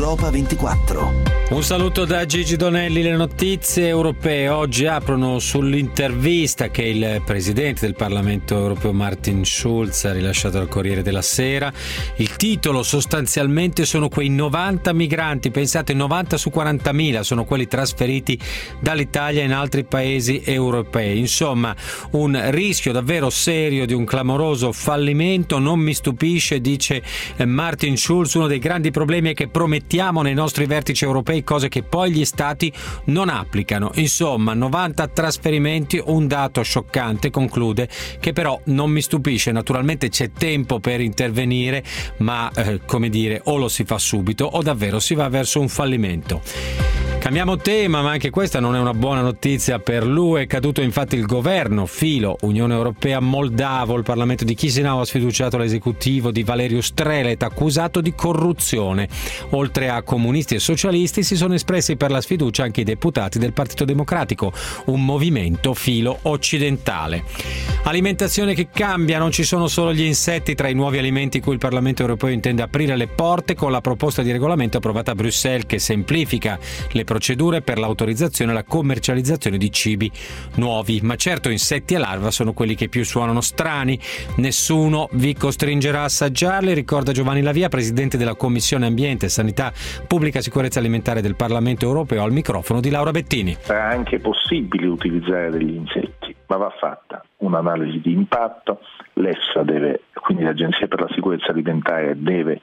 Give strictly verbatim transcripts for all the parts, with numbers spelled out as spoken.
Europa ventiquattro. Un saluto da Gigi Donelli. Le notizie europee oggi aprono sull'intervista che il presidente del Parlamento europeo Martin Schulz ha rilasciato al Corriere della Sera. Il titolo sostanzialmente sono quei novanta migranti, pensate novanta su quarantamila sono quelli trasferiti dall'Italia in altri paesi europei. Insomma, un rischio davvero serio di un clamoroso fallimento. Non mi stupisce, dice Martin Schulz, uno dei grandi problemi è che promettiamo nei nostri vertici europei cose che poi gli stati non applicano. Insomma, novanta trasferimenti, un dato scioccante, conclude, che però non mi stupisce. Naturalmente c'è tempo per intervenire, ma eh, come dire, o lo si fa subito o davvero si va verso un fallimento. Cambiamo tema, ma anche questa non è una buona notizia per l'U E. È caduto infatti il governo filo Unione Europea moldavo. Il Parlamento di Chisinau ha sfiduciato l'esecutivo di Valeriu Strelet, accusato di corruzione. Oltre a comunisti e socialisti si sono espressi per la sfiducia anche i deputati del Partito Democratico, un movimento filo occidentale. Alimentazione che cambia, non ci sono solo gli insetti tra i nuovi alimenti cui il Parlamento Europeo intende aprire le porte con la proposta di regolamento approvata a Bruxelles, che semplifica le procedure per l'autorizzazione e la commercializzazione di cibi nuovi. Ma certo, insetti e larva sono quelli che più suonano strani. Nessuno vi costringerà a assaggiarli, ricorda Giovanni Lavia, presidente della Commissione Ambiente, Sanità, Pubblica Sicurezza Alimentare del Parlamento Europeo, al microfono di Laura Bettini. Sarà anche possibile utilizzare degli insetti, ma va fatta un'analisi di impatto. L'EFSA deve, quindi l'Agenzia per la Sicurezza Alimentare, deve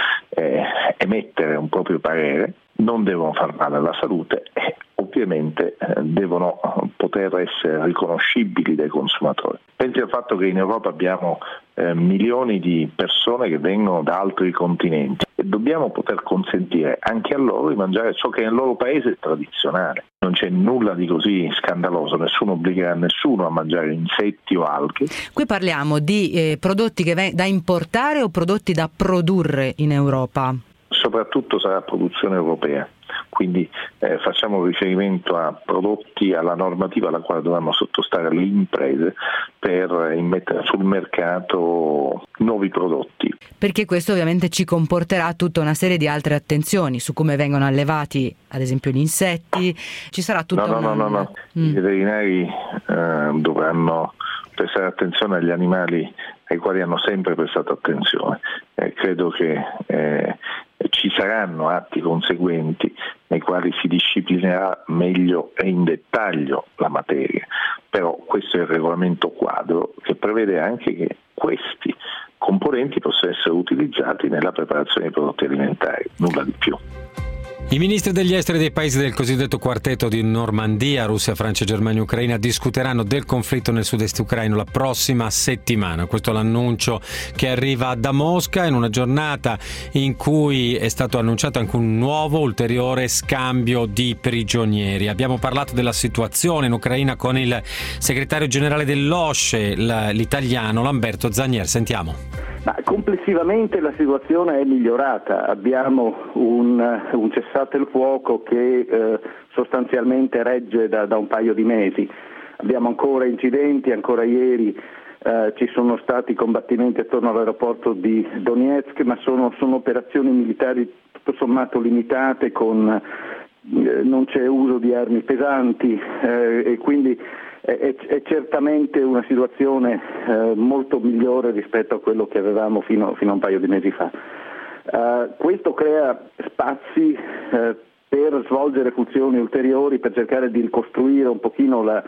eh, emettere un proprio parere. Non devono far male alla salute e ovviamente eh, devono poter essere riconoscibili dai consumatori. Pensi al fatto che in Europa abbiamo eh, milioni di persone che vengono da altri continenti e dobbiamo poter consentire anche a loro di mangiare ciò che nel loro paese è tradizionale. Non c'è nulla di così scandaloso, nessuno obbligherà nessuno a mangiare insetti o alghe. Qui parliamo di eh, prodotti che v- da importare o prodotti da produrre in Europa? Soprattutto sarà produzione europea, quindi eh, facciamo riferimento a prodotti, alla normativa alla quale dovranno sottostare le imprese per immettere sul mercato nuovi prodotti. Perché questo ovviamente ci comporterà tutta una serie di altre attenzioni su come vengono allevati, ad esempio, gli insetti. Ci sarà tutta no, no, una... no, no, no. Mm. I veterinari eh, dovranno prestare attenzione agli animali ai quali hanno sempre prestato attenzione. Eh, credo che eh, ci saranno atti conseguenti nei quali si disciplinerà meglio e in dettaglio la materia, però questo è il regolamento quadro che prevede anche che questi componenti possano essere utilizzati nella preparazione dei prodotti alimentari, nulla di più. I ministri degli esteri dei paesi del cosiddetto quartetto di Normandia, Russia, Francia, Germania e Ucraina, discuteranno del conflitto nel sud-est ucraino la prossima settimana. Questo è l'annuncio che arriva da Mosca in una giornata in cui è stato annunciato anche un nuovo, ulteriore scambio di prigionieri. Abbiamo parlato della situazione in Ucraina con il segretario generale dell'O S C E, l'italiano Lamberto Zanier. Sentiamo. Ma complessivamente la situazione è migliorata, abbiamo un, un cessate il fuoco che eh, sostanzialmente regge da, da un paio di mesi, abbiamo ancora incidenti, ancora ieri eh, ci sono stati combattimenti attorno all'aeroporto di Donetsk, ma sono, sono operazioni militari tutto sommato limitate, con eh, non c'è uso di armi pesanti eh, e quindi È, è certamente una situazione eh, molto migliore rispetto a quello che avevamo fino, fino a un paio di mesi fa. Uh, questo crea spazi eh, per svolgere funzioni ulteriori, per cercare di ricostruire un pochino la,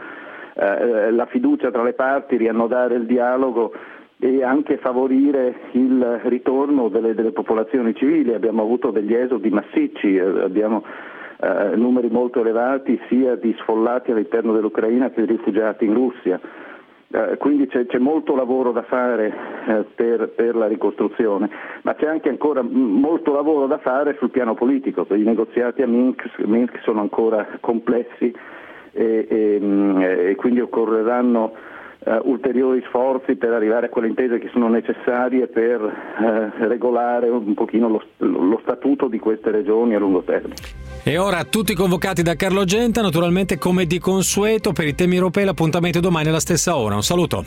eh, la fiducia tra le parti, riannodare il dialogo e anche favorire il ritorno delle, delle popolazioni civili. Abbiamo avuto degli esodi massicci, eh, abbiamo Uh, numeri molto elevati sia di sfollati all'interno dell'Ucraina che di rifugiati in Russia. Uh, quindi c'è, c'è molto lavoro da fare uh, per, per la ricostruzione, ma c'è anche ancora m- molto lavoro da fare sul piano politico. I negoziati a Minsk, Minsk sono ancora complessi e, e, mh, e quindi occorreranno Uh, ulteriori sforzi per arrivare a quelle intese che sono necessarie per uh, regolare un pochino lo, lo statuto di queste regioni a lungo termine. E ora tutti convocati da Carlo Genta, naturalmente come di consueto per i temi europei. L'appuntamento è domani alla stessa ora. Un saluto.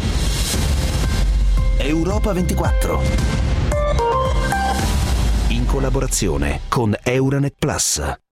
Europa ventiquattro. In collaborazione con Euranet Plus.